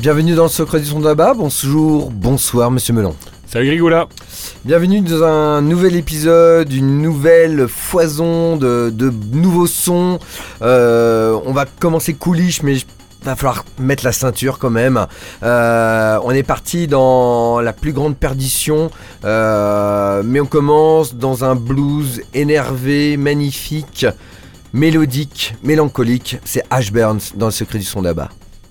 Bienvenue dans le Secret du son d'Abba. Bonjour, bonsoir Monsieur Melon. Salut Grigoula. Bienvenue dans un nouvel épisode, une nouvelle foison de nouveaux sons. On va commencer coolish, mais va falloir mettre la ceinture quand même. On est parti dans la plus grande perdition, mais on commence dans un blues énervé, magnifique, mélodique, mélancolique. C'est Ash Burns dans le Secret du son d'Abba.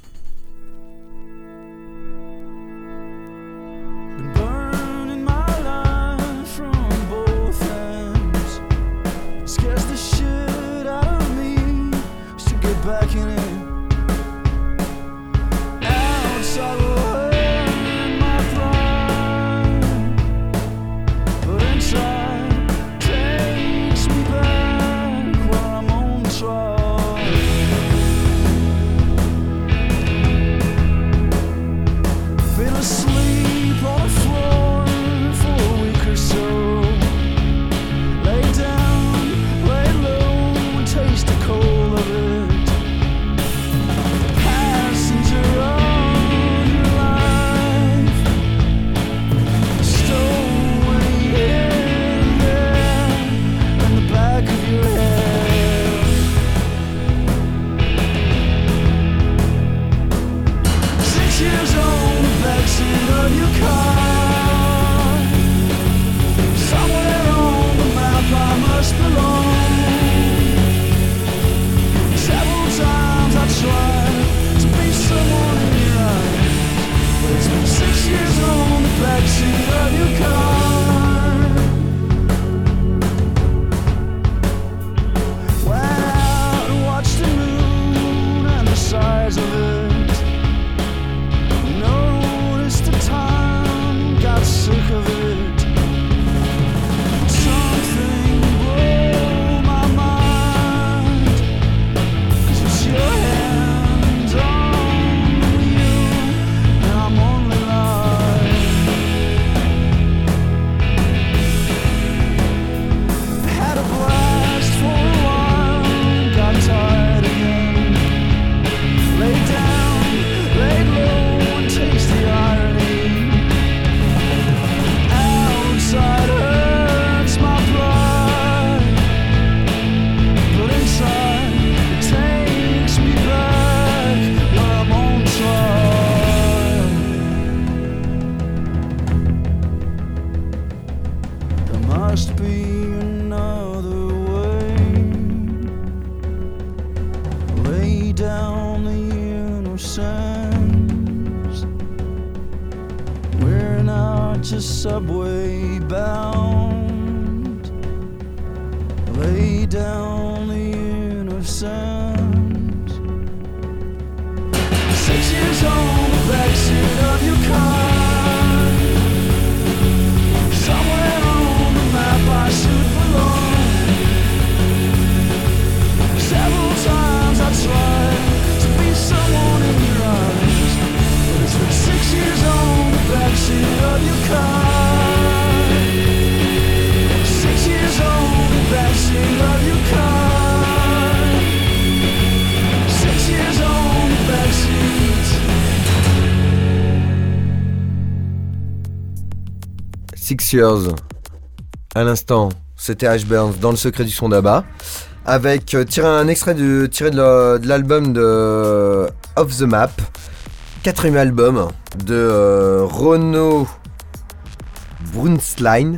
Six Years, à l'instant, c'était Ash Burns dans le Secret du son d'Abba, avec tiré de l'album de Off the Map, 4e album de Ronno Brunsline,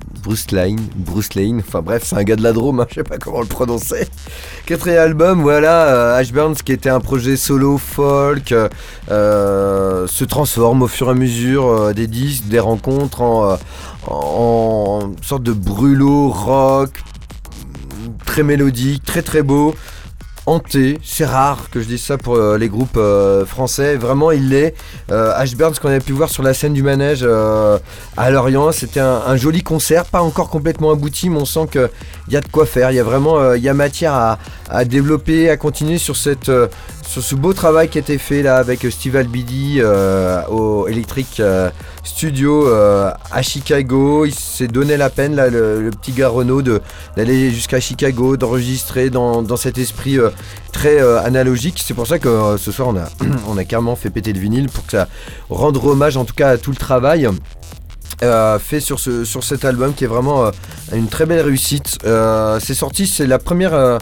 enfin bref, c'est un gars de la Drôme, je sais pas comment le prononcer. 4e album, voilà, Ash Burns qui était un projet solo folk, se transforme au fur et à mesure des disques, des rencontres en sorte de brûlot rock, très mélodique, très très beau. Hanté, c'est rare que je dise ça pour les groupes français, vraiment il l'est. Ash Burns qu'on avait pu voir sur la scène du Manège à Lorient, c'était un joli concert, pas encore complètement abouti, mais on sent qu'il y a de quoi faire, il y a vraiment il y a matière à développer, à continuer sur cette sur ce beau travail qui a été fait là avec Steve Albini au Electric Studio à Chicago. Il s'est donné la peine là, le petit gars Renaud d'aller jusqu'à Chicago, d'enregistrer dans cet esprit très analogique. C'est pour ça que ce soir on a carrément fait péter le vinyle pour que ça rendre hommage en tout cas à tout le travail fait sur cet album qui est vraiment une très belle réussite. C'est sorti, c'est la première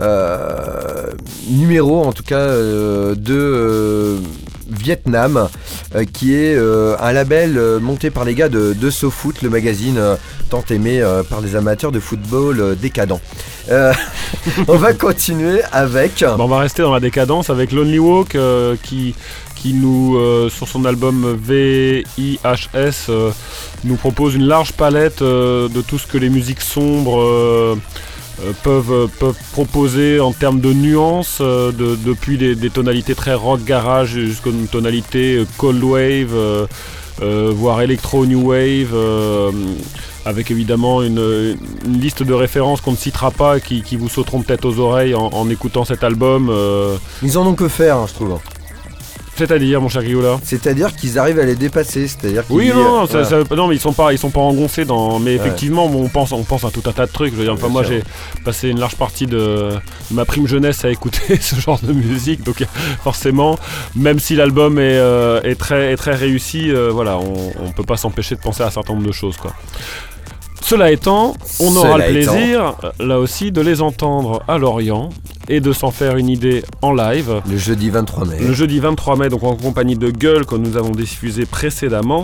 numéro en tout cas de Vietnam qui est un label monté par les gars de SoFoot, le magazine tant aimé par les amateurs de football décadent. On va continuer avec... on va rester dans la décadence avec Lonely Walk qui nous, sur son album VIHS, nous propose une large palette de tout ce que les musiques sombres peuvent proposer en termes de nuances, depuis des tonalités très rock garage jusqu'aux tonalités cold wave, voire electro new wave, avec évidemment une liste de références qu'on ne citera pas qui vous sauteront peut-être aux oreilles en écoutant cet album. Ils en ont que faire, hein, je trouve. C'est-à-dire, mon cher Guillaume, c'est-à-dire qu'ils arrivent à les dépasser, c'est-à-dire qu'ils... Oui, non, non, mais ils sont pas engoncés dans. Mais effectivement, on pense à tout un tas de trucs. Je veux dire, enfin, moi, j'ai passé une large partie de ma prime jeunesse à écouter ce genre de musique, donc forcément, même si l'album est très réussi, voilà, on peut pas s'empêcher de penser à un certain nombre de choses, quoi. Cela étant, on aura le plaisir, là aussi, de les entendre à Lorient et de s'en faire une idée en live. Le jeudi 23 mai. Le jeudi 23 mai, donc en compagnie de Gueule, que nous avons diffusé précédemment.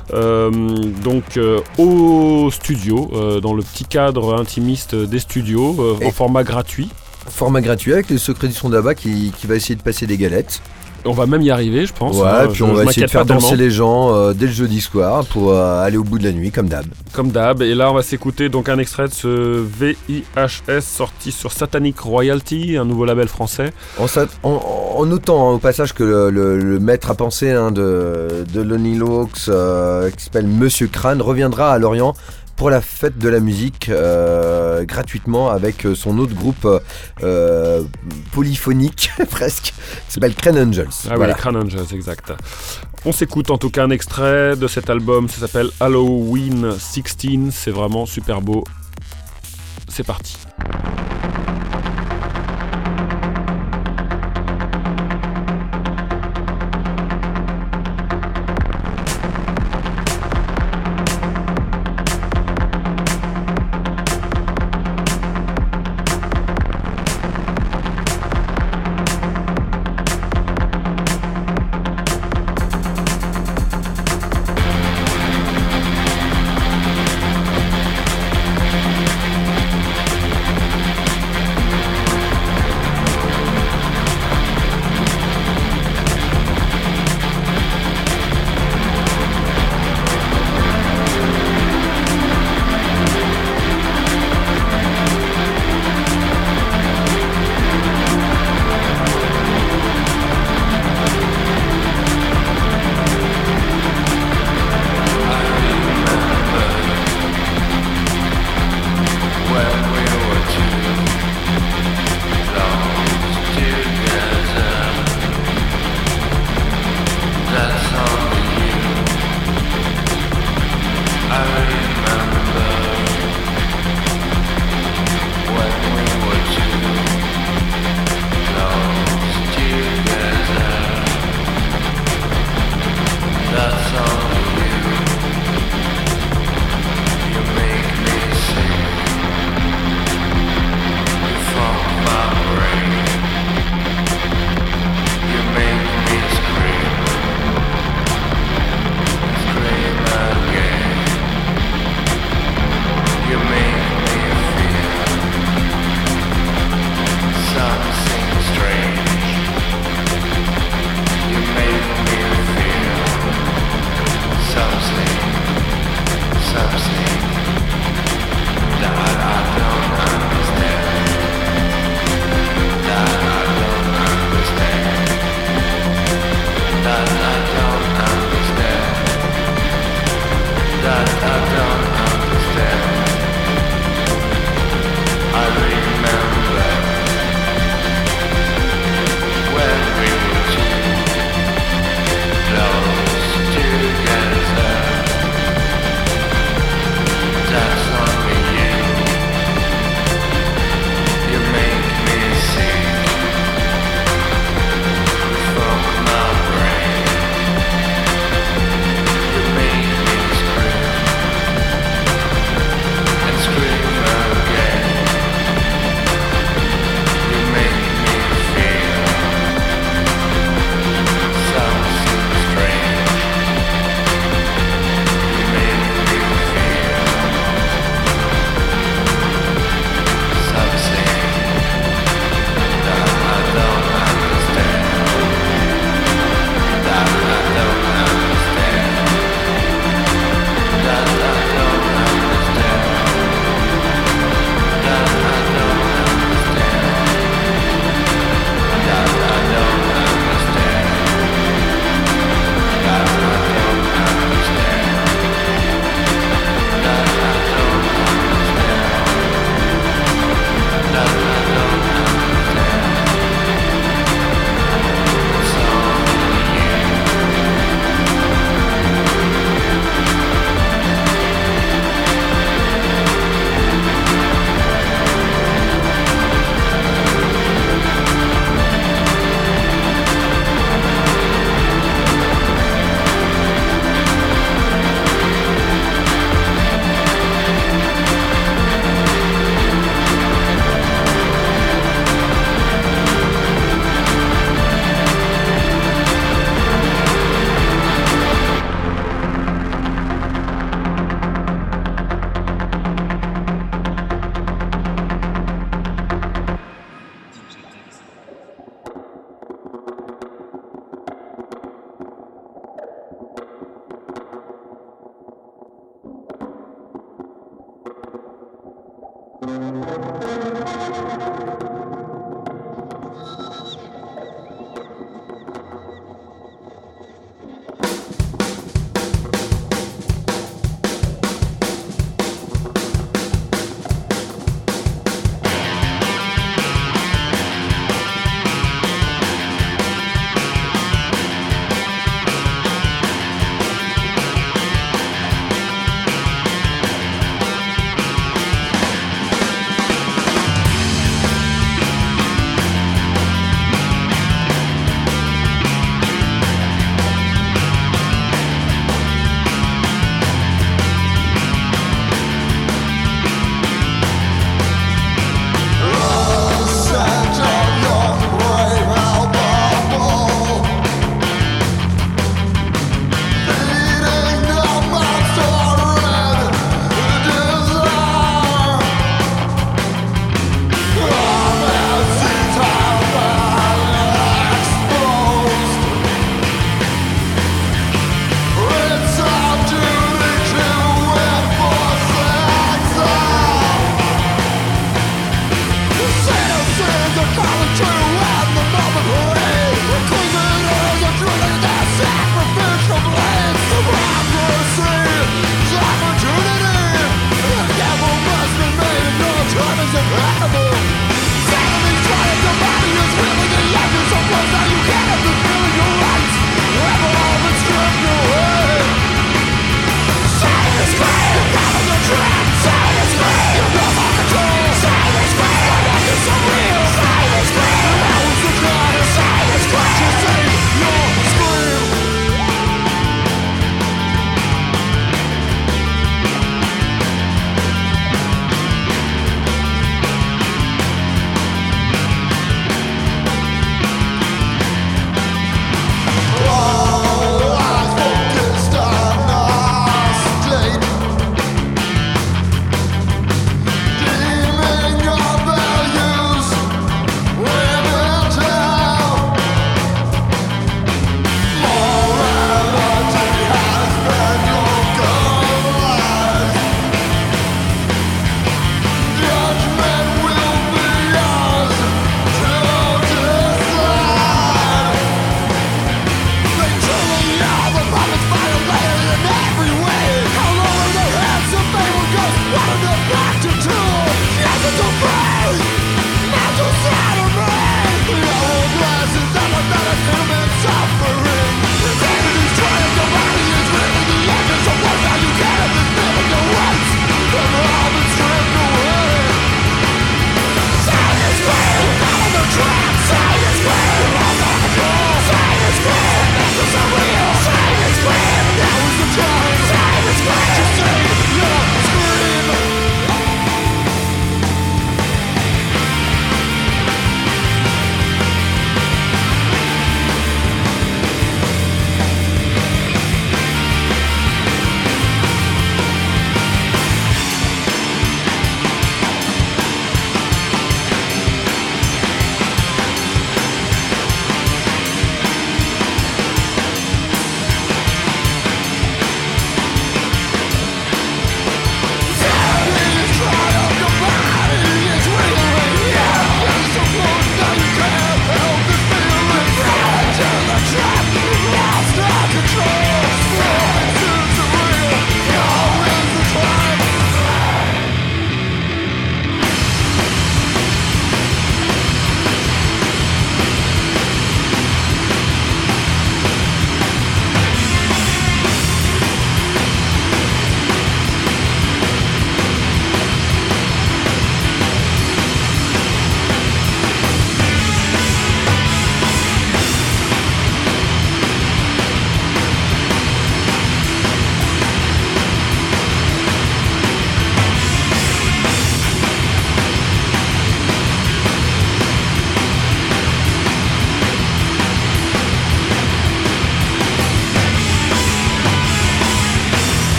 Au studio, dans le petit cadre intimiste des studios, en format gratuit. Format gratuit avec le secret du son d'Abba qui va essayer de passer des galettes. On va même y arriver, je pense. Ouais, puis on va essayer de faire danser les gens dès le jeudi soir pour aller au bout de la nuit, comme d'hab. Comme d'hab. Et là, on va s'écouter donc un extrait de ce VIHS sorti sur Satanic Royalty, un nouveau label français. En notant au passage que le maître à penser de Lonely Walks, qui s'appelle Monsieur Crâne, reviendra à Lorient pour la fête de la musique gratuitement avec son autre groupe polyphonique presque qui s'appelle Crane Angels. Ah voilà. Oui, Crane Angels, exact. On s'écoute en tout cas un extrait de cet album, ça s'appelle Halloween 16, c'est vraiment super beau. C'est parti. When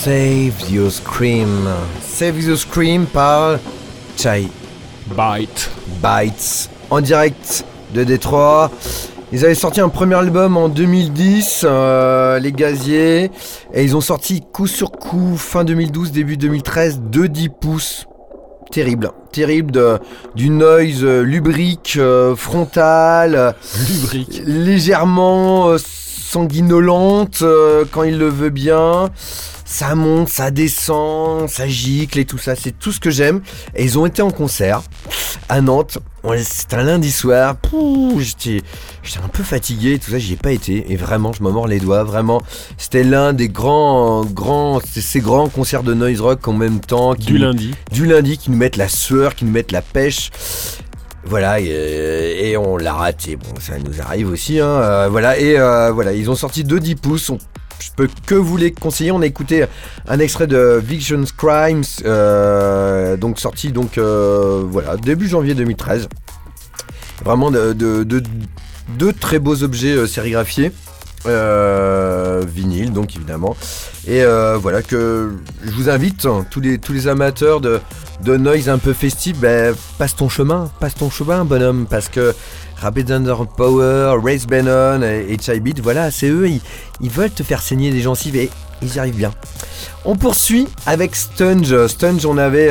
Save Your Scream. Save Your Scream par Chai Bites. En direct de Détroit. Ils avaient sorti un premier album en 2010, les Gaziers. Et ils ont sorti coup sur coup, fin 2012, début 2013, 2-10 pouces. Terrible du noise lubrique, frontal, légèrement sanguinolente quand il le veut bien. Ça monte, ça descend, ça gicle et tout ça, c'est tout ce que j'aime. Et ils ont été en concert à Nantes. C'était un lundi soir. J'étais un peu fatigué et tout ça, j'y ai pas été. Et vraiment, je me mords les doigts. Vraiment, c'était l'un des ces grands concerts de noise rock en même temps. Du lundi, qui nous mettent la sueur, qui nous mettent la pêche. Voilà, et on l'a raté. Bon, ça nous arrive aussi, hein. Voilà, ils ont sorti 2-10 pouces. Je peux que vous les conseiller. On a écouté un extrait de Visions Crimes, donc sorti début janvier 2013. Vraiment de très beaux objets sérigraphiés, vinyle donc évidemment. Et voilà que je vous invite, tous les amateurs de noise un peu festif, passe ton chemin bonhomme, parce que Rapid Thunder Power, Race Bannon et Chai Beat, voilà, c'est eux, ils veulent te faire saigner les gencives et ils y arrivent bien. On poursuit avec Stunge, on avait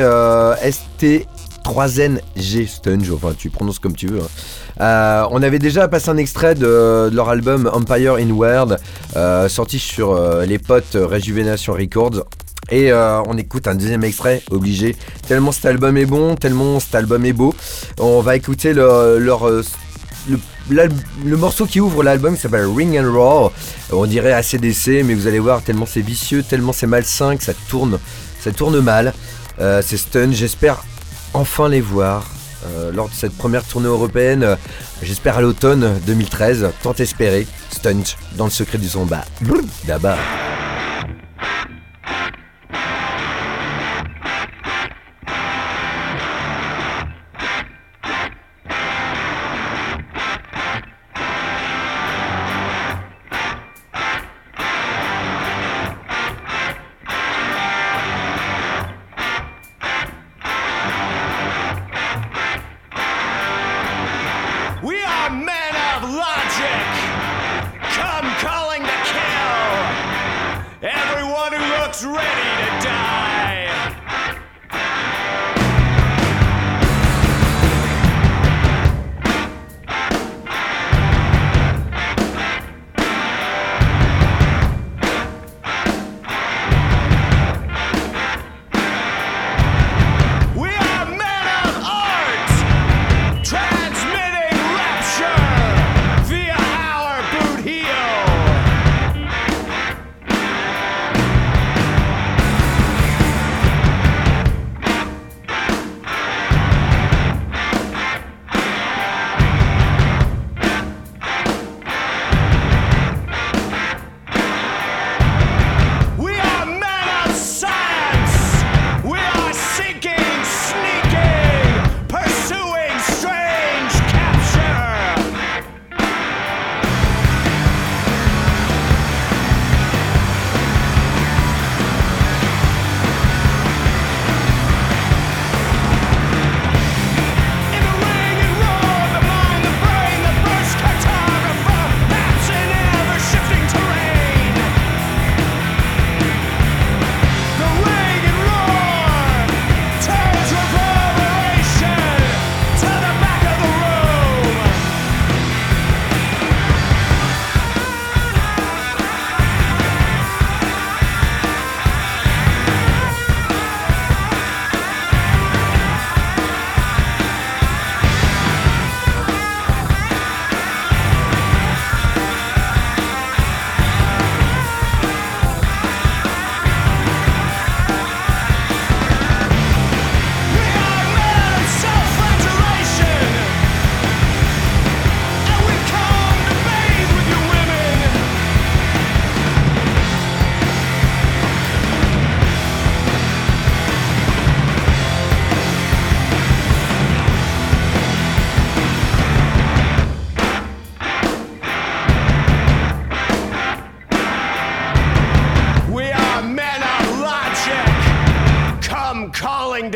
ST3NG, Stunge, enfin tu prononces comme tu veux, hein. On avait déjà passé un extrait de leur album Empire Inward, sorti sur les potes Rejuvenation Records. Et on écoute un deuxième extrait, obligé, tellement cet album est bon, tellement cet album est beau. On va écouter le morceau qui ouvre l'album, qui s'appelle Ring and Roar. On dirait ACDC, mais vous allez voir, tellement c'est vicieux, tellement c'est malsain que ça tourne mal. C'est Stunge, j'espère enfin les voir lors de cette première tournée européenne. J'espère à l'automne 2013, tant espéré. Stunge, dans le secret du son, d'abord.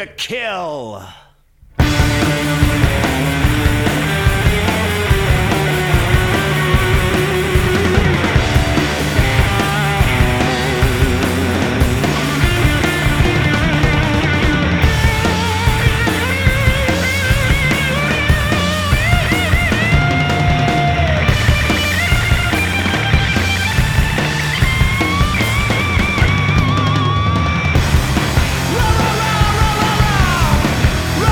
to kill. Roll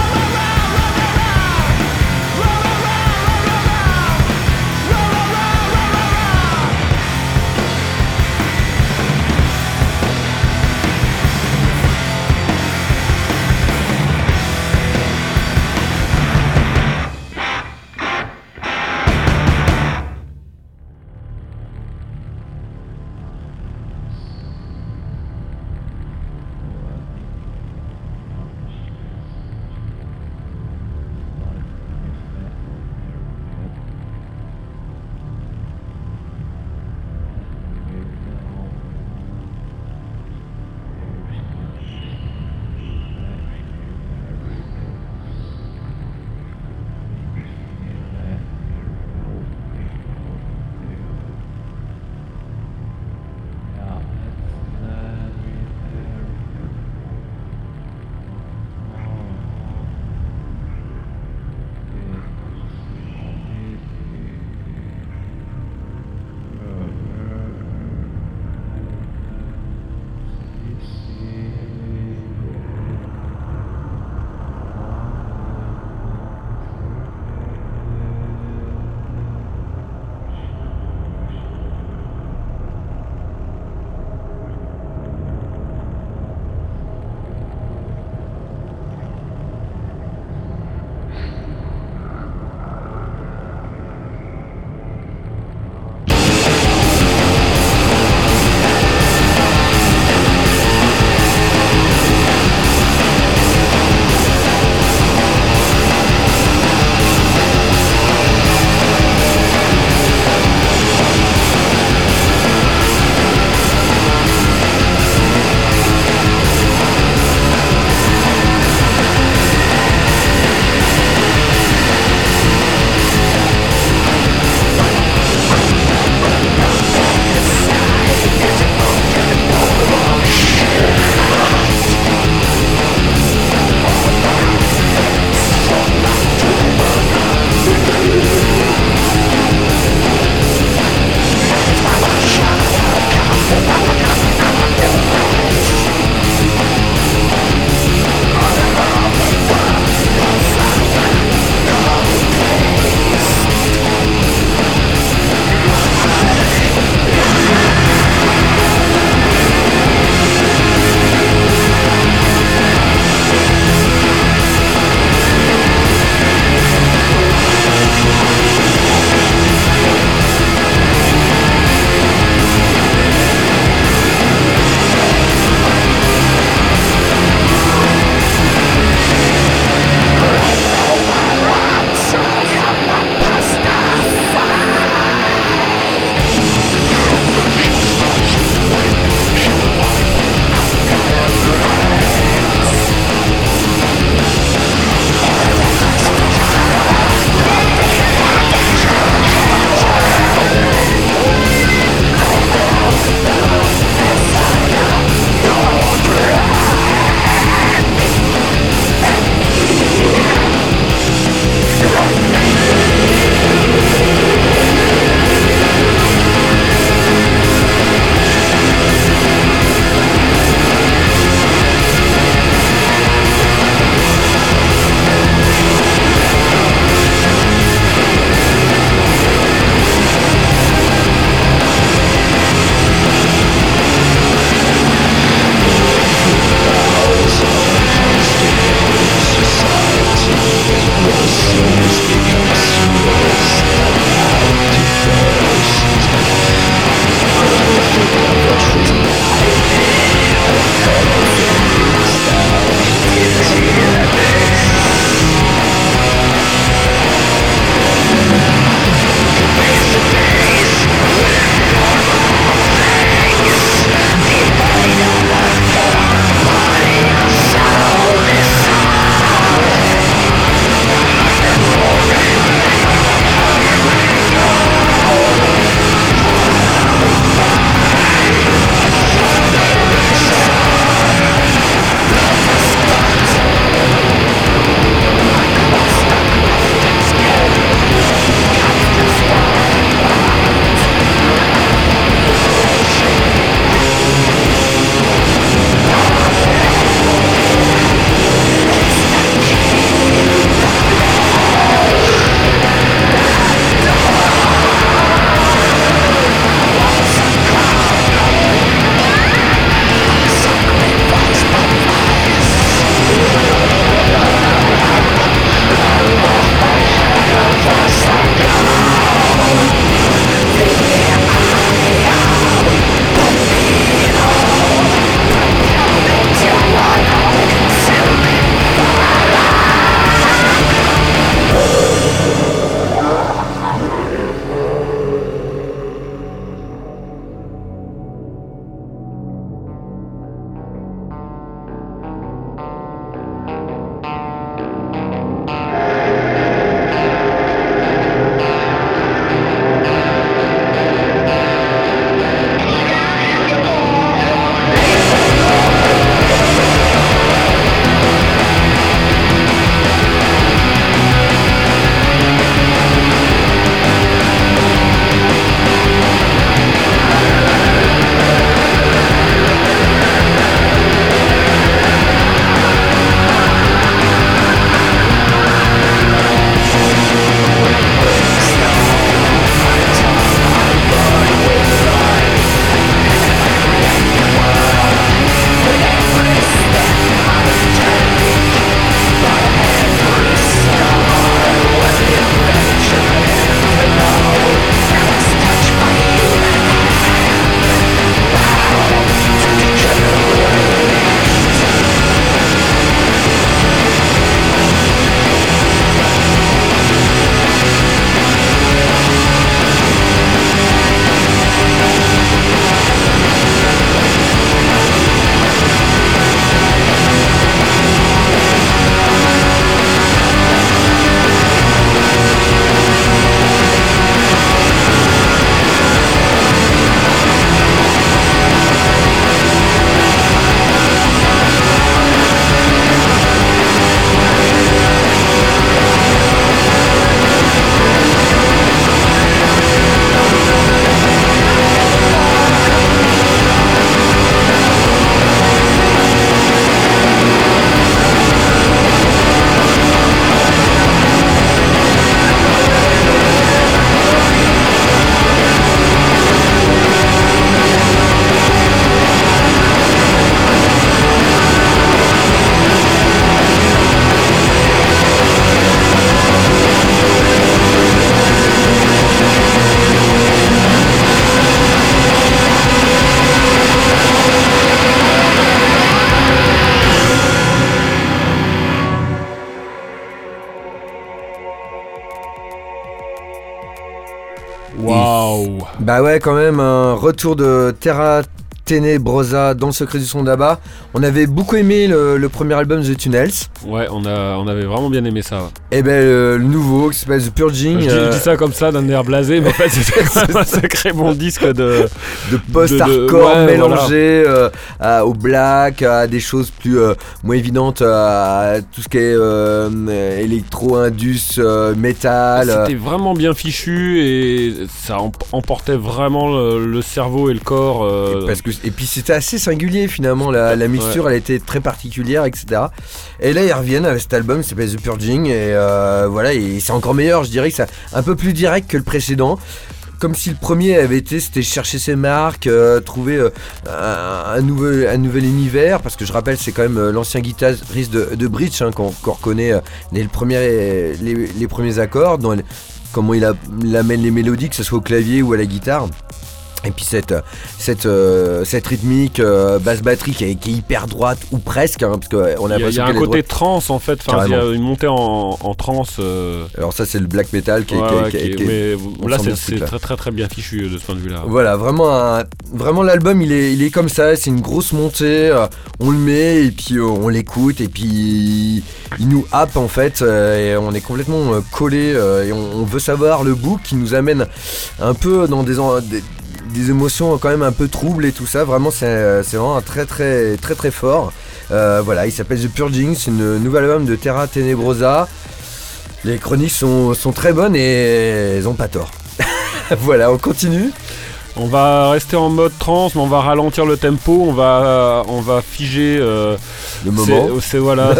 Waouh. Bah ouais, quand même, un retour de Terra Tenebrosa dans le secret du son d'Abba. On avait beaucoup aimé le premier album The Tunnels. Ouais, on avait vraiment bien aimé ça. Ouais. Et ben le nouveau qui s'appelle The Purging. Je dis ça comme ça d'un air blasé, mais en fait c'est un sacré bon disque de post-hardcore mélangé au black, à des choses plus moins évidentes, à tout ce qui est électro-indus, métal. C'était vraiment bien fichu et ça emportait vraiment le cerveau et le corps. Et puis c'était assez singulier finalement, la mixture elle était très particulière, etc. Et là ils reviennent avec cet album qui s'appelle The Purging et voilà, et c'est encore meilleur, je dirais que c'est un peu plus direct que le précédent. Comme si le premier avait été, c'était chercher ses marques, trouver un nouvel univers, parce que je rappelle c'est quand même l'ancien guitariste de Breach qu'on reconnaît dès les premiers accords, comment il amène les mélodies, que ce soit au clavier ou à la guitare. Et puis cette rythmique basse batterie qui est hyper droite ou presque, hein, parce que on a il y a un côté trance en fait, il y a une montée en trance. Alors ça c'est le black metal mais là c'est très très très bien fichu de ce point de vue là. Voilà, vraiment l'album il est comme ça, c'est une grosse montée, on le met et puis on l'écoute et puis il nous happe en fait, et on est complètement collé et on veut savoir le bout qui nous amène un peu dans des émotions quand même un peu troubles et tout ça. Vraiment c'est vraiment très très très très fort. Voilà, il s'appelle The Purging, c'est une nouvelle album de Terra Tenebrosa. Les chroniques sont très bonnes et elles ont pas tort. Voilà, on continue. On va rester en mode trance, mais on va ralentir le tempo, on va figer le moment. Voilà,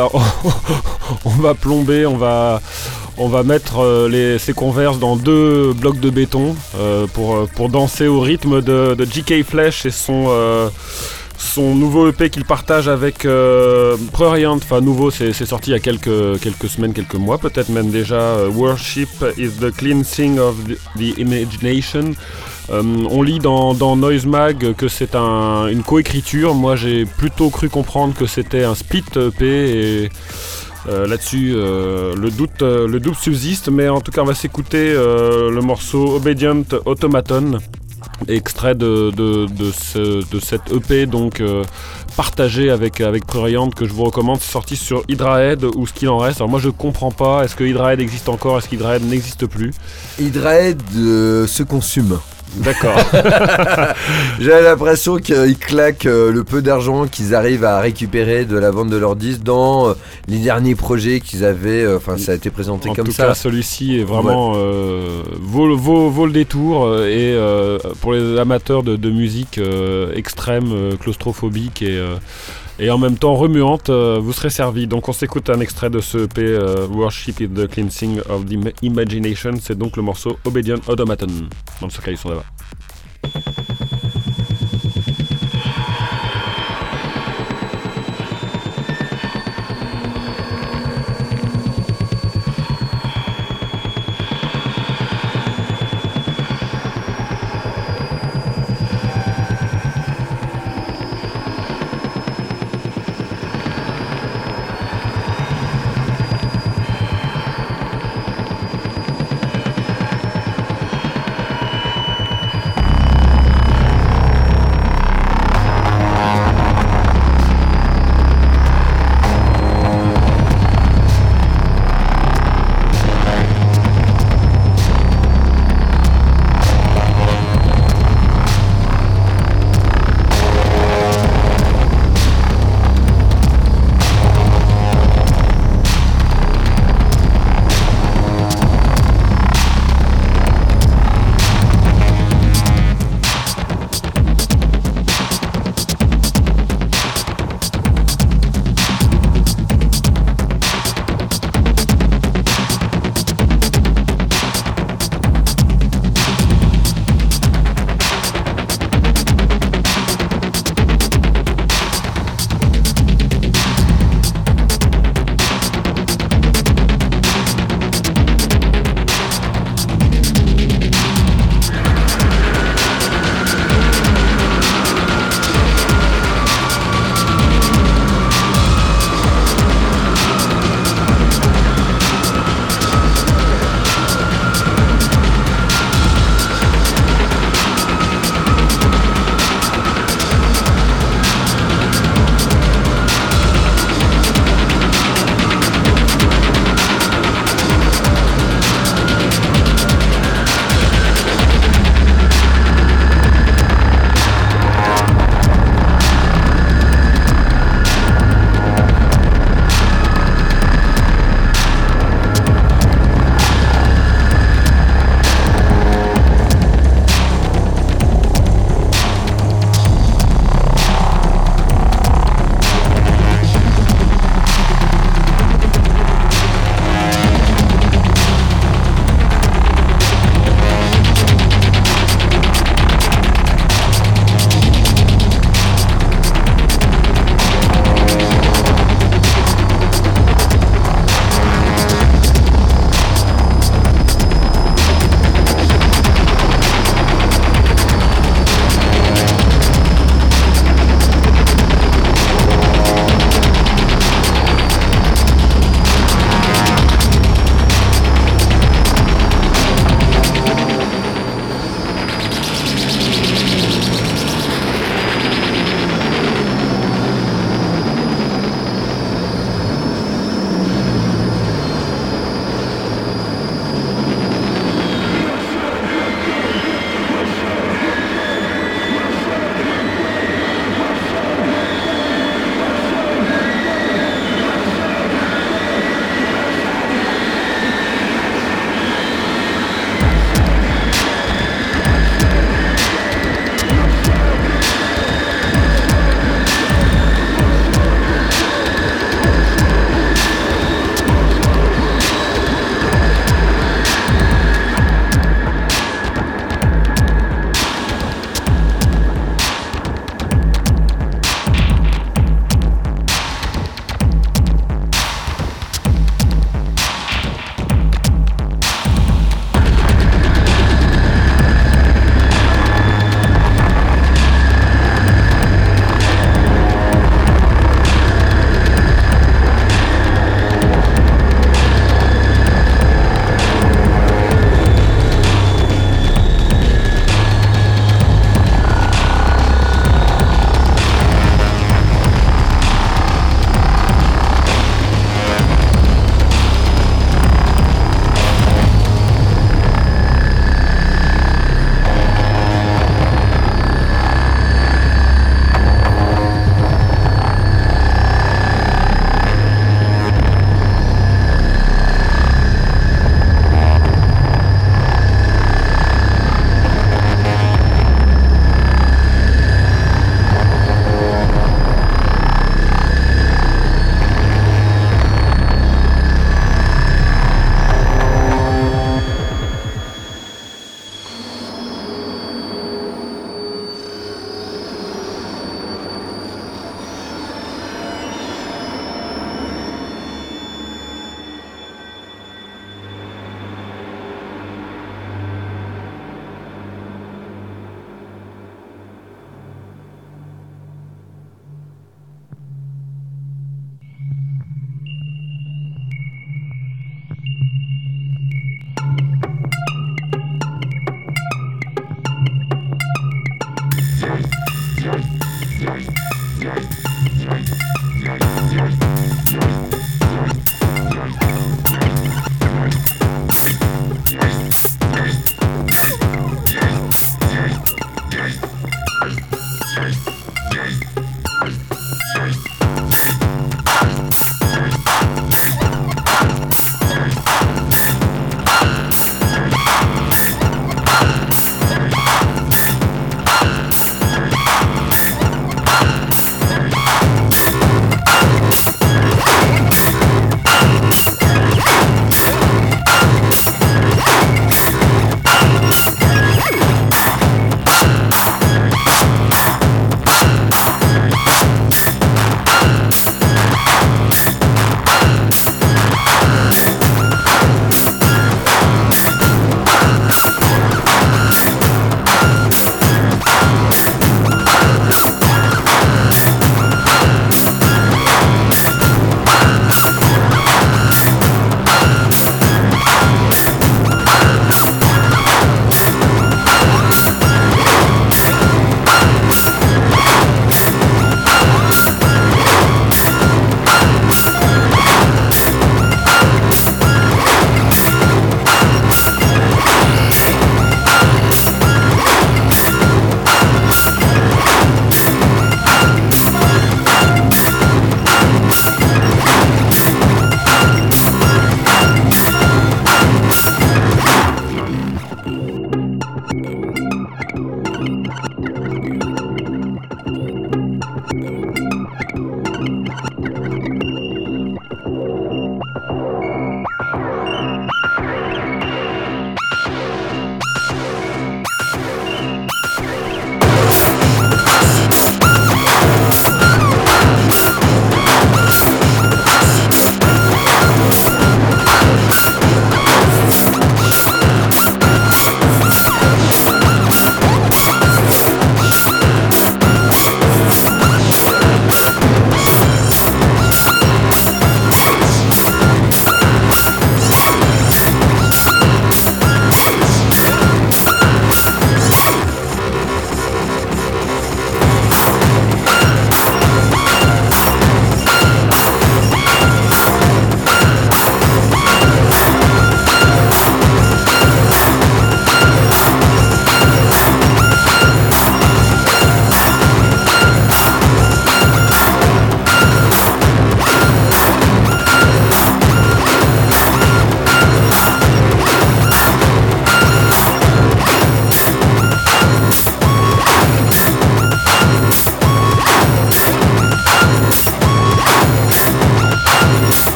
on va plomber, on va mettre ces Converse dans 2 blocs de béton pour danser au rythme de G.K. Flesh et son nouveau EP qu'il partage avec Prurient. Enfin nouveau, c'est sorti il y a quelques semaines, quelques mois peut-être même déjà. Worship is the cleansing of the imagination. On lit dans Noise Mag que c'est une coécriture. Moi j'ai plutôt cru comprendre que c'était un split EP et là-dessus le doute subsiste, mais en tout cas on va s'écouter le morceau Obedient Automaton, extrait de cette EP donc partagé avec Prurient, que je vous recommande. C'est sorti sur Hydrahead ou ce qu'il en reste. Alors moi je comprends pas, est-ce que Hydrahead existe encore, est-ce qu'Hydrahead n'existe plus? Hydrahead se consume. D'accord. J'ai l'impression qu'ils claquent le peu d'argent qu'ils arrivent à récupérer de la vente de leurs disques dans les derniers projets qu'ils avaient. Enfin, ça a été présenté comme ça. En tout cas, celui-ci est vraiment vaut le détour et pour les amateurs de musique extrême, claustrophobique et en même temps remuante, vous serez servi. Donc on s'écoute un extrait de ce EP Worship is the Cleansing of the Imagination. C'est donc le morceau Obedient Automaton dans le secret du son d'Abba.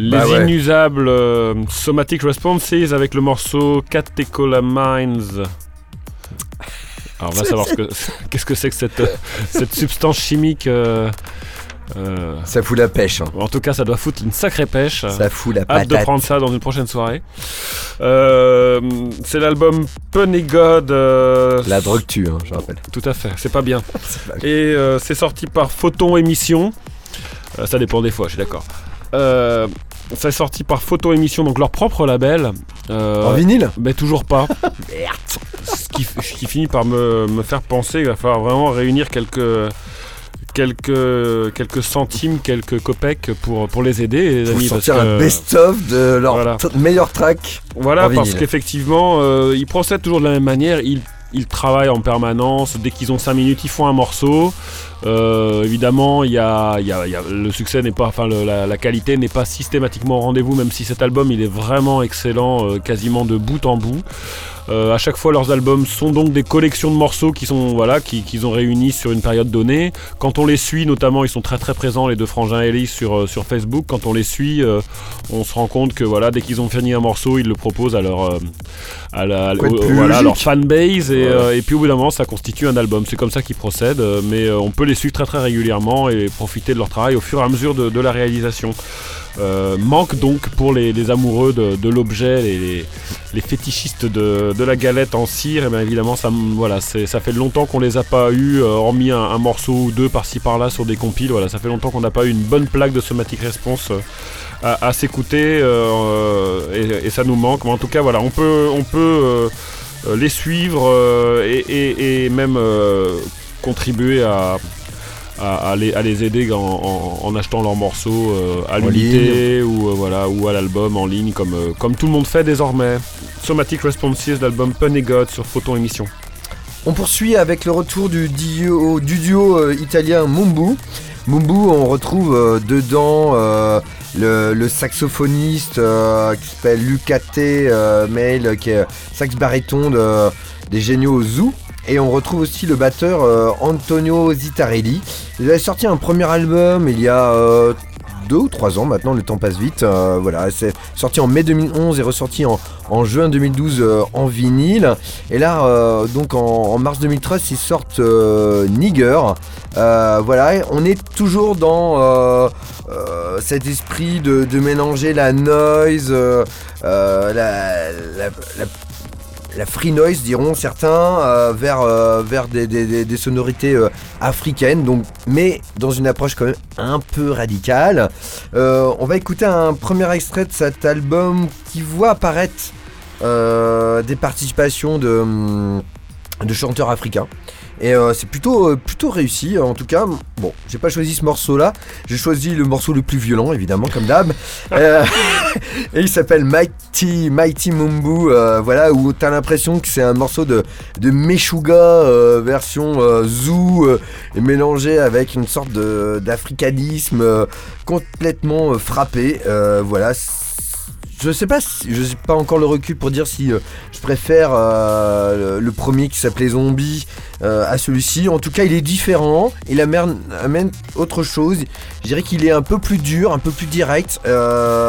Les inusables Somatic Responses avec le morceau Catecholamines. Alors on va savoir qu'est-ce que c'est que cette substance chimique. Ça fout la pêche. En tout cas, ça doit foutre une sacrée pêche. Ça fout la patate. Hâte de prendre ça dans une prochaine soirée. C'est l'album Punny God. La drogue tue, je rappelle. Tout à fait, c'est pas bien. Et c'est sorti par Photon Émission. Ça dépend des fois, je suis d'accord. C'est sorti par Photon Émission, donc leur propre label. En vinyle ? Mais toujours pas. Merde. Ce qui finit par me faire penser qu'il va falloir vraiment réunir quelques centimes, quelques copecs pour les aider, les amis. Sortir un best-of de leur meilleur track. Voilà, parce qu'effectivement, ils procèdent toujours de la même manière. Ils travaillent en permanence. Dès qu'ils ont 5 minutes, ils font un morceau. Évidemment, le succès n'est pas, la qualité n'est pas systématiquement au rendez-vous, même si cet album il est vraiment excellent, quasiment de bout en bout. À chaque fois, leurs albums sont donc des collections de morceaux qu'ils ont réunis sur une période donnée. Quand on les suit, notamment, ils sont très très présents, les deux frangins Ellie sur Facebook. Quand on les suit, on se rend compte que dès qu'ils ont fini un morceau, ils le proposent à leur fanbase et puis au bout d'un moment, ça constitue un album. C'est comme ça qu'ils procèdent, mais on peut les suivre très très régulièrement et profiter de leur travail au fur et à mesure de la réalisation. Manque donc pour les amoureux de l'objet, les fétichistes de la galette en cire, et bien évidemment ça fait longtemps qu'on les a pas eu, hormis un morceau ou deux par-ci par-là sur des compiles. Voilà, ça fait longtemps qu'on n'a pas eu une bonne plaque de Somatic Response à s'écouter, et ça nous manque. Mais en tout cas, voilà, on peut les suivre et même contribuer à les aider en achetant leurs morceaux à l'unité ou à l'album en ligne comme tout le monde fait désormais. Somatic Responses, l'album Punny God sur Photon Émission. On poursuit avec le retour du duo italien Mumbu. Mumbu, on retrouve dedans le saxophoniste qui s'appelle Luca T. Mail, qui est sax baryton des géniaux Zoo. Et on retrouve aussi le batteur Antonio Zitarelli. Il a sorti un premier album il y a 2 ou 3 ans maintenant, le temps passe vite. C'est sorti en mai 2011 et ressorti en juin 2012 en vinyle. Et là, donc en mars 2013, ils sortent Nigger. On est toujours dans cet esprit de mélanger la noise, la free noise diront certains, vers des sonorités africaines, donc, mais dans une approche quand même un peu radicale. On va écouter un premier extrait de cet album qui voit apparaître des participations de chanteurs africains. Et c'est plutôt réussi en tout cas. Bon, j'ai pas choisi ce morceau là, j'ai choisi le morceau le plus violent évidemment comme d'hab. Et il s'appelle Mighty Mumbu, où t'as l'impression que c'est un morceau de Meshuggah version Zoo, mélangé avec une sorte d'africanisme complètement frappé. Je sais pas, je n'ai pas encore le recul pour dire si je préfère le premier qui s'appelait Zombie à celui-ci. En tout cas, il est différent, il amène autre chose. Je dirais qu'il est un peu plus dur, un peu plus direct. Il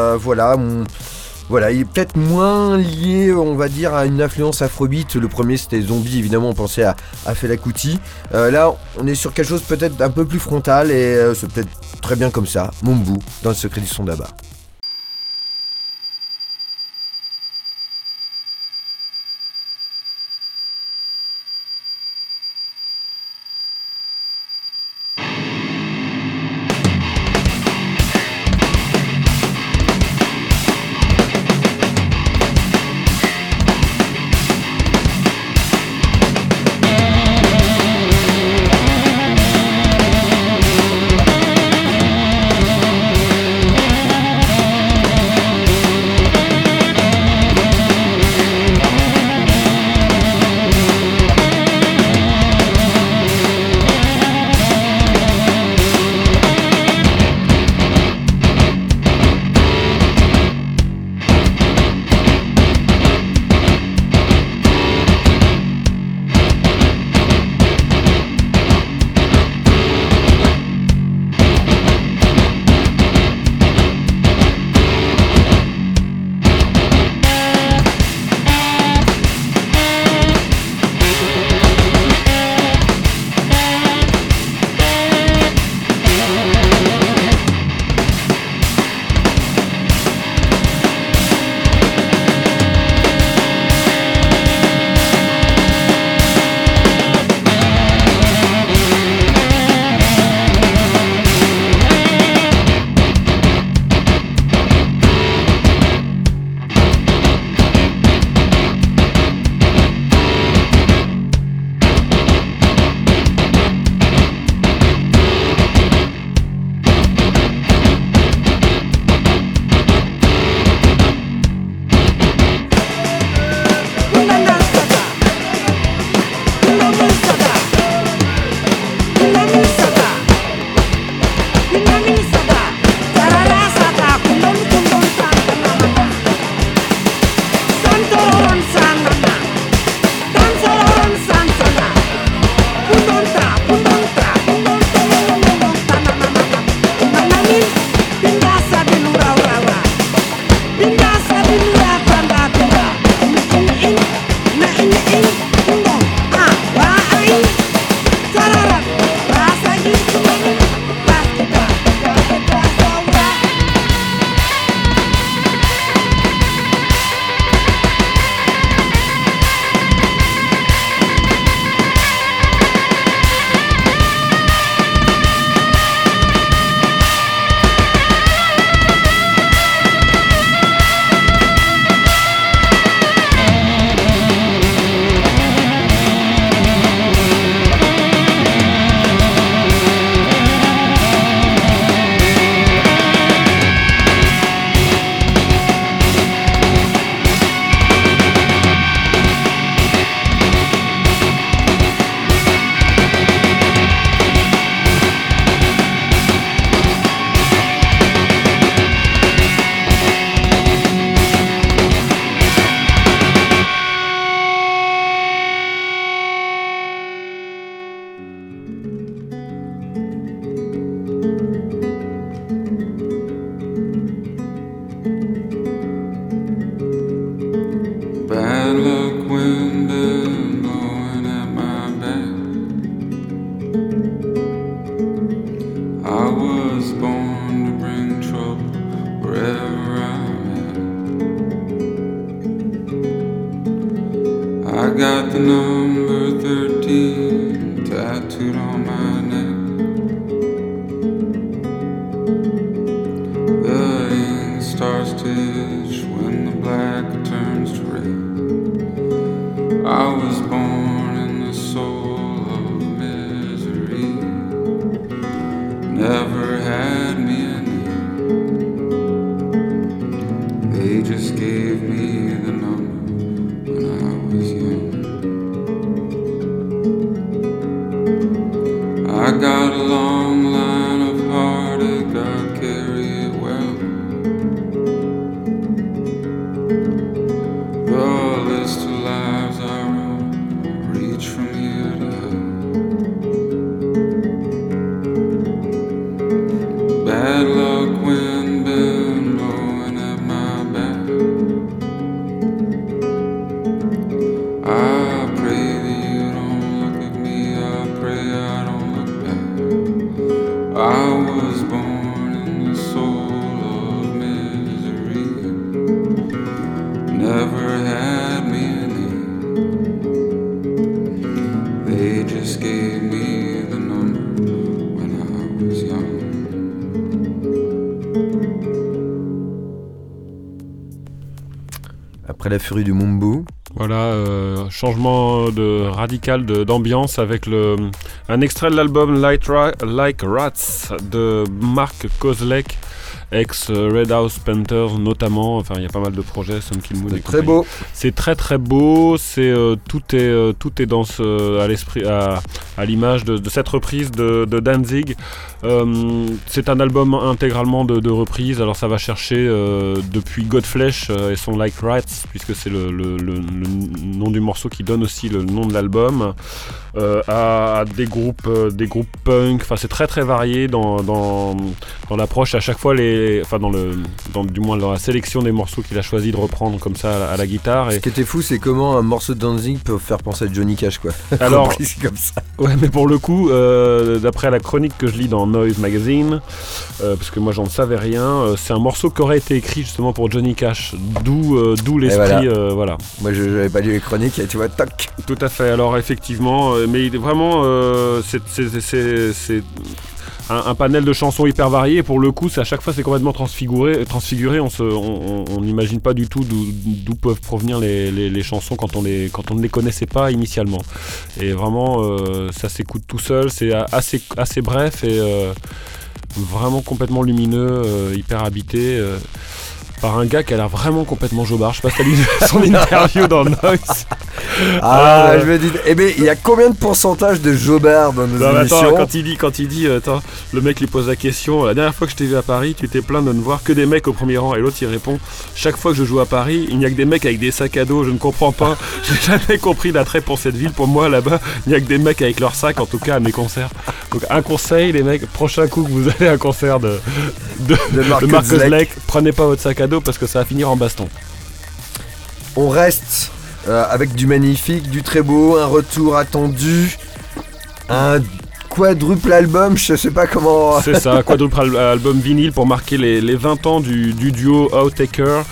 est peut-être moins lié, on va dire, à une influence afrobeat. Le premier, c'était Zombie, évidemment, on pensait à Fela Kuti. Là, on est sur quelque chose peut-être un peu plus frontal et c'est peut-être très bien comme ça. Mumbu, dans le secret du son d'Abba. Bad luck wind been blowing at my back. I was born to bring trouble wherever I'm at. I got the number 13 tattooed on my neck. The ink starts to itch when the black turns to red. I was born in the soul of misery. Never had me a name. They just gave me the number when I was young. I got a long line of heartache, I carry it well. The list of lives I wrote reach from here to hell. Bad luck wind been blowing at my back. I pray that you don't look at me, I pray I don't look back. I was born in the soul of misery. Never had me a name. They just gave me the number when I was young. Après la furie du Mumbu. Voilà, changement radical d'ambiance avec un extrait de l'album Like Rats de Mark Kozlek, ex Red House Panthers notamment. Enfin, il y a pas mal de projets, Sun Kill Moon. C'est très beau. C'est très très beau. C'est tout est dans à l'esprit, à l'image de cette reprise de Danzig. C'est un album intégralement de reprises. Alors ça va chercher depuis Godflesh et son Like Rats, puisque c'est le nom du morceau qui donne aussi le nom de l'album, à des groupes punk. Enfin, c'est très très varié dans l'approche. À chaque fois, du moins dans la sélection des morceaux qu'il a choisi de reprendre comme ça à la guitare. Ce qui était fou, c'est comment un morceau de Danzig peut faire penser à Johnny Cash, quoi. Alors, comme ça. Ouais, mais pour le coup, d'après la chronique que je lis dans Noise Magazine, parce que moi j'en savais rien, c'est un morceau qui aurait été écrit justement pour Johnny Cash, d'où l'esprit. Voilà. Moi j'avais pas lu les chroniques et tu vois, toc. Tout à fait. Alors effectivement, mais vraiment, c'est un panel de chansons hyper variées. Et pour le coup, à chaque fois c'est complètement transfiguré. On n'imagine pas du tout d'où peuvent provenir les chansons quand on ne les connaissait pas initialement. Et vraiment, ça s'écoute tout seul. C'est assez bref et vraiment complètement lumineux, hyper habité. Par un gars qui a l'air vraiment complètement jobard. Je sais pas si t'as lu son interview dans Noise. Je me dis, il y a combien de pourcentage de jobards dans nos émissions? Attends, quand il dit, le mec lui pose la question, la dernière fois que je t'ai vu à Paris, tu t'es plaint de ne voir que des mecs au premier rang. Et l'autre il répond, chaque fois que je joue à Paris, il n'y a que des mecs avec des sacs à dos, je ne comprends pas. J'ai jamais compris l'attrait pour cette ville. Pour moi, là-bas, il n'y a que des mecs avec leurs sacs, en tout cas à mes concerts. Donc un conseil, les mecs, prochain coup que vous allez à un concert de Mark Kozlek, prenez pas votre sac à dos parce que ça va finir en baston. On reste avec du magnifique, du très beau, un retour attendu, un quadruple album, je sais pas comment... C'est ça, quadruple album vinyle pour marquer les 20 ans du duo Outtaker.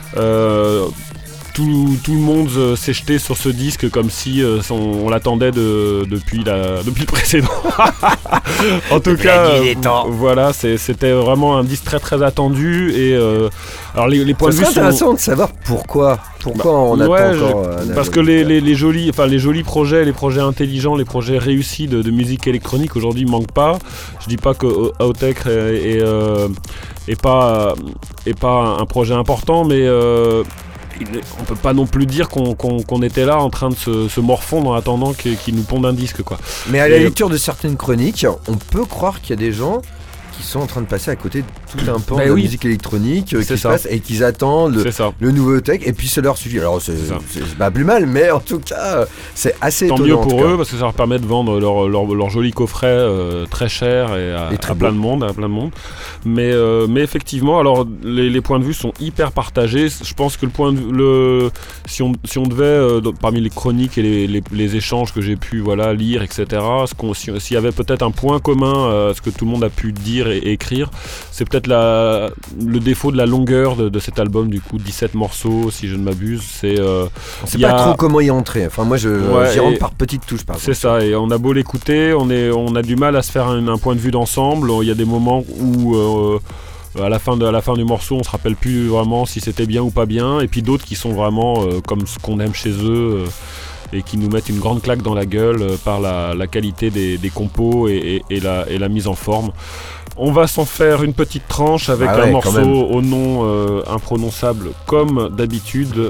Tout le monde s'est jeté sur ce disque comme si on l'attendait depuis le précédent. En tout cas, voilà, c'était vraiment un disque très très attendu. Et alors les points de vue sont... C'est intéressant de savoir pourquoi on attend encore. Parce que les jolis projets, les projets intelligents, les projets réussis de musique électronique aujourd'hui manquent pas. Je dis pas que Outtaker est pas un projet important, mais on peut pas non plus dire qu'on était là en train de se morfondre en attendant qu'ils nous pondent un disque, quoi. Mais à la lecture de certaines chroniques, on peut croire qu'il y a des gens qui sont en train de passer à côté de tout un pan Bah de la oui. musique électronique qui C'est se ça. passe et qu'ils attendent C'est ça. le nouveau tech et puis ça leur suffit. Alors c'est pas plus mal, mais en tout cas c'est assez Tant étonnant. mieux en tout pour cas. eux parce que ça leur permet de vendre leur joli coffret très cher et Et très à plein de monde, Mais effectivement, alors les points de vue sont hyper partagés. Je pense que si on devait parmi les chroniques et les échanges que j'ai pu lire, etc. S'il y avait peut-être un point commun, ce que tout le monde a pu dire et écrire, c'est peut-être le défaut de la longueur de cet album, du coup 17 morceaux si je ne m'abuse. On sait pas trop comment y entrer. Enfin moi j'y rentre par petites touches par exemple. C'est ça, et on a beau l'écouter, on a du mal à se faire un point de vue d'ensemble. Il y a des moments où à la fin du morceau on se rappelle plus vraiment si c'était bien ou pas bien, et puis d'autres qui sont vraiment comme ce qu'on aime chez eux et qui nous mettent une grande claque dans la gueule par la qualité des compos et la mise en forme. On va s'en faire une petite tranche avec un morceau au nom imprononçable comme d'habitude.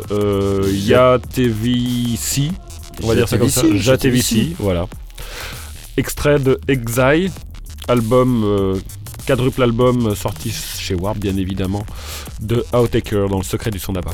YATVC, on va dire ça comme ça. YATVC, voilà. Extrait de Exile, quadruple album sorti chez Warp bien évidemment, de Outtaker dans le secret du son d'Abba.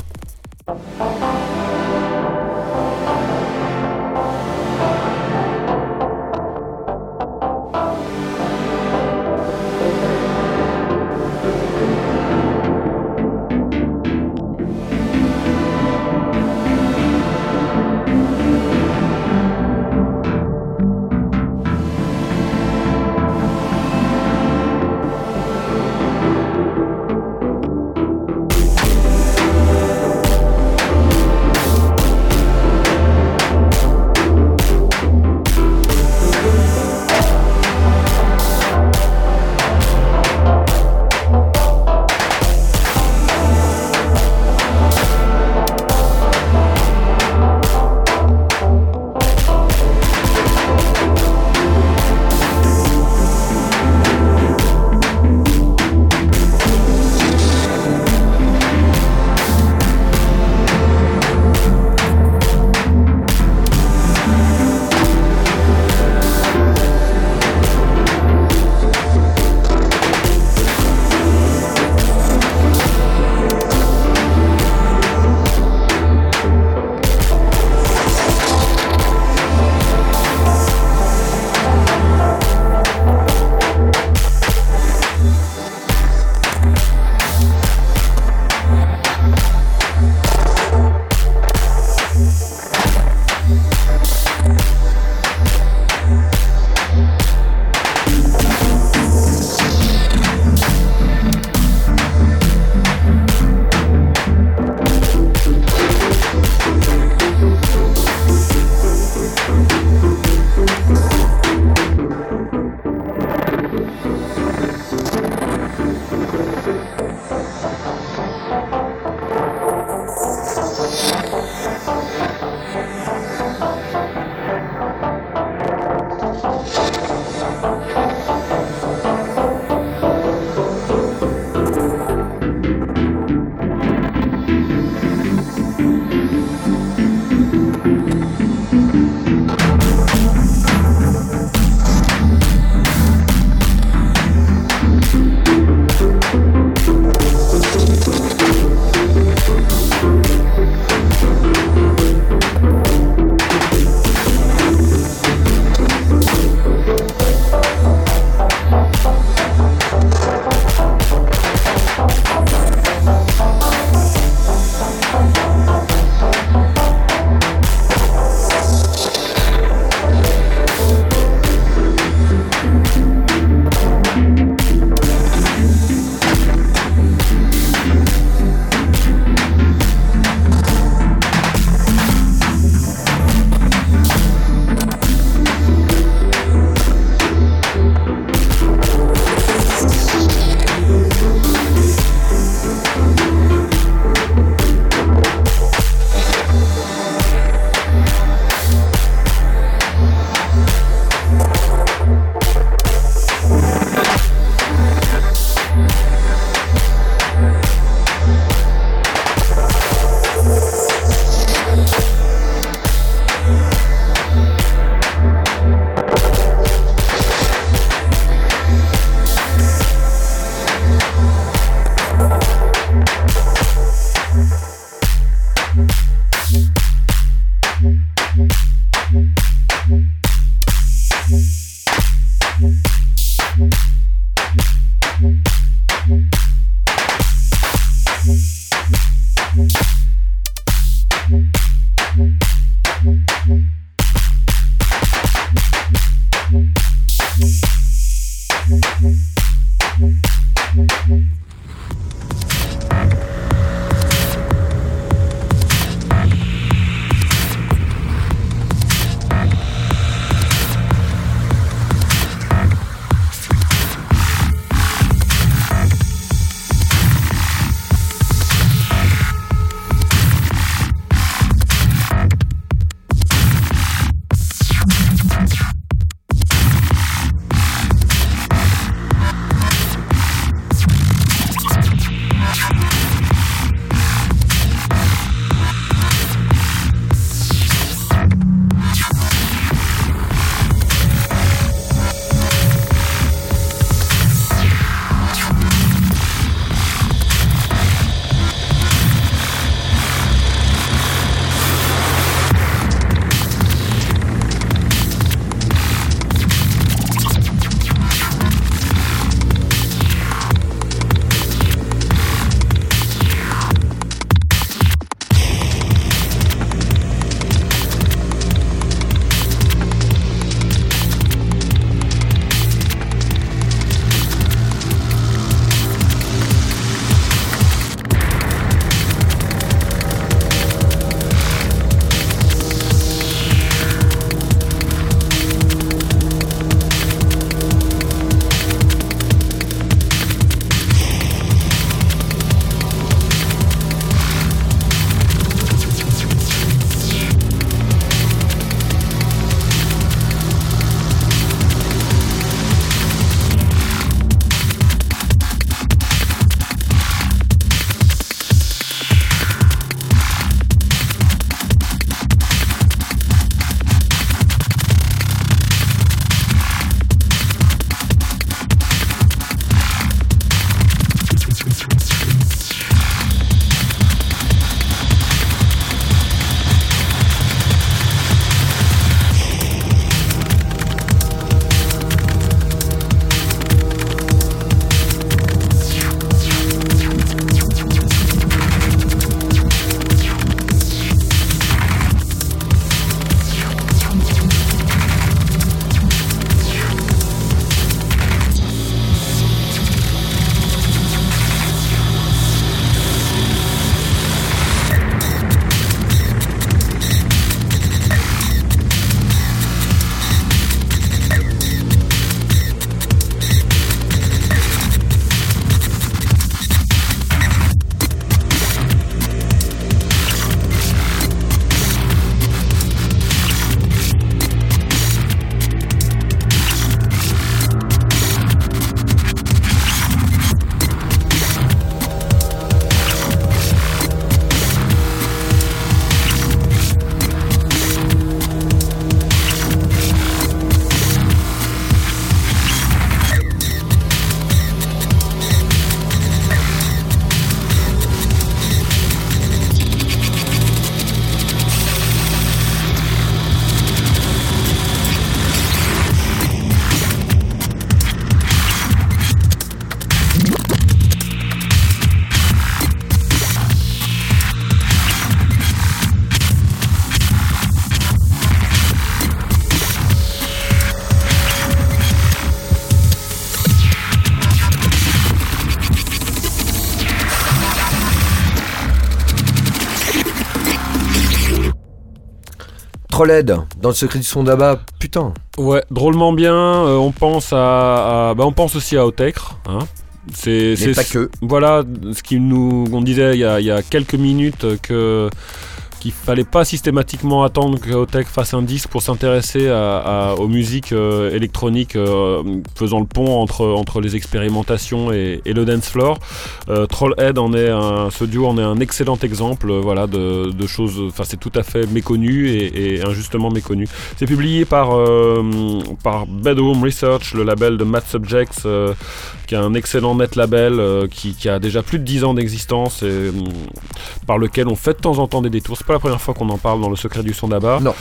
Trollhead dans le secret du son d'Abba, putain. Ouais, drôlement bien. On pense on pense aussi à Autechre, hein. Mais pas que. Voilà ce on disait il y a quelques minutes qu'il fallait pas systématiquement attendre que Autechre fasse un disque pour s'intéresser aux musiques électroniques, faisant le pont entre les expérimentations et le dance floor. Trollhead ce duo en est un excellent exemple, voilà, de choses. Enfin, c'est tout à fait méconnu et injustement méconnu. C'est publié par Bedroom Research, le label de Mad Subjects, qui a un excellent net label qui a déjà plus de 10 ans d'existence et par lequel on fait de temps en temps des détours. C'est pas la première fois qu'on en parle dans le secret du son d'Abba. Non.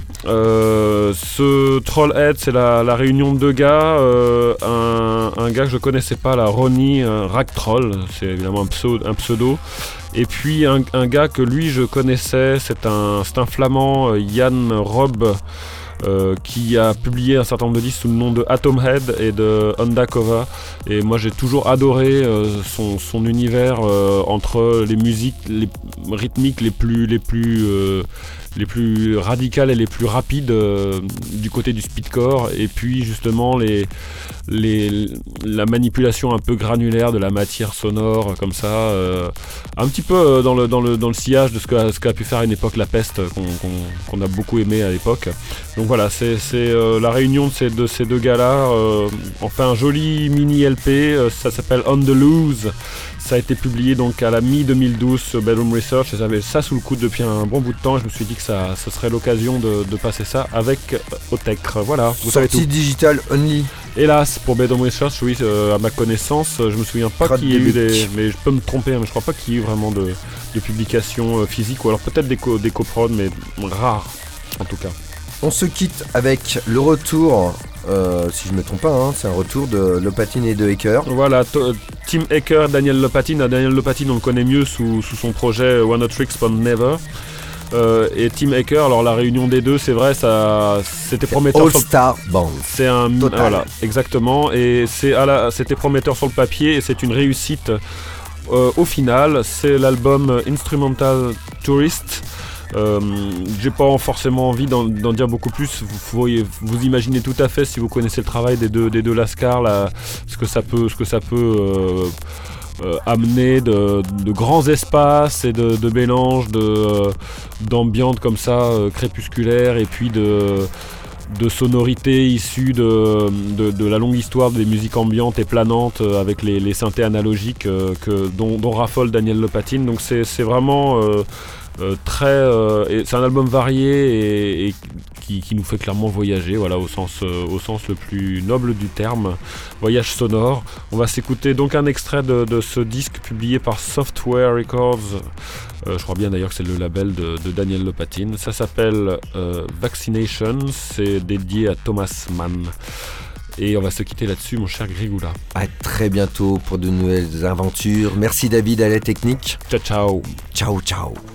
Ce Trollhead, c'est la réunion de deux gars, un gars que je connaissais pas, la Ronnie Ragtroll, c'est évidemment un pseudo, et puis un gars que lui je connaissais, c'est un flamand, Jan Rob, qui a publié un certain nombre de disques sous le nom de Atomhead et de Undercover, et moi j'ai toujours adoré son univers entre les musiques rythmiques les plus radicales et les plus rapides du côté du speedcore, et puis justement la manipulation un peu granulaire de la matière sonore comme ça, un petit peu dans le sillage de ce qu'a pu faire à une époque La Peste, qu'on a beaucoup aimé à l'époque. Donc voilà, c'est la réunion de ces deux gars-là. On fait un joli mini LP, ça s'appelle On the Loose. Ça a été publié donc à la mi-2012 sur Bedroom Research, et j'avais ça sous le coude depuis un bon bout de temps, et je me suis dit que ce serait l'occasion de passer ça avec Autechre. Voilà, vous savez tout. Sortie digital only. Hélas, pour Bedroom Research, oui, à ma connaissance, je me souviens pas qu'il y ait eu mais je peux me tromper, mais je crois pas qu'il y ait eu vraiment de publications physiques, ou alors peut-être des coprods, mais rares en tout cas. On se quitte avec le retour, si je me trompe pas, hein, c'est un retour de Lopatin et de Hacker. Voilà, Tim Hacker, Daniel Lopatin. Daniel Lopatin, on le connaît mieux sous son projet One Hot Tricks from Never. Et Tim Hacker, alors la réunion des deux, c'est vrai, c'était prometteur. All Star Band. C'est un total. Voilà, exactement. Et c'était prometteur sur le papier, et c'est une réussite au final. C'est l'album Instrumental Tourist. J'ai pas forcément envie d'en dire beaucoup plus. Vous imaginez tout à fait, si vous connaissez le travail des deux Lascar, là, ce que ça peut amener de grands espaces et de mélanges d'ambiance comme ça, crépusculaire, et puis de sonorités issues de la longue histoire des musiques ambiantes et planantes, avec les synthés analogiques dont raffole Daniel Lopatin. Donc c'est vraiment c'est un album varié et qui nous fait clairement voyager, voilà, au sens le plus noble du terme, voyage sonore. On va s'écouter donc un extrait de ce disque publié par Software Records, je crois bien d'ailleurs que c'est le label de Daniel Lopatin. Ça s'appelle Vaccination, c'est dédié à Thomas Mann. Et on va se quitter là-dessus, mon cher Grigoula. À très bientôt pour de nouvelles aventures. Merci David à la technique. Ciao ciao. Ciao ciao.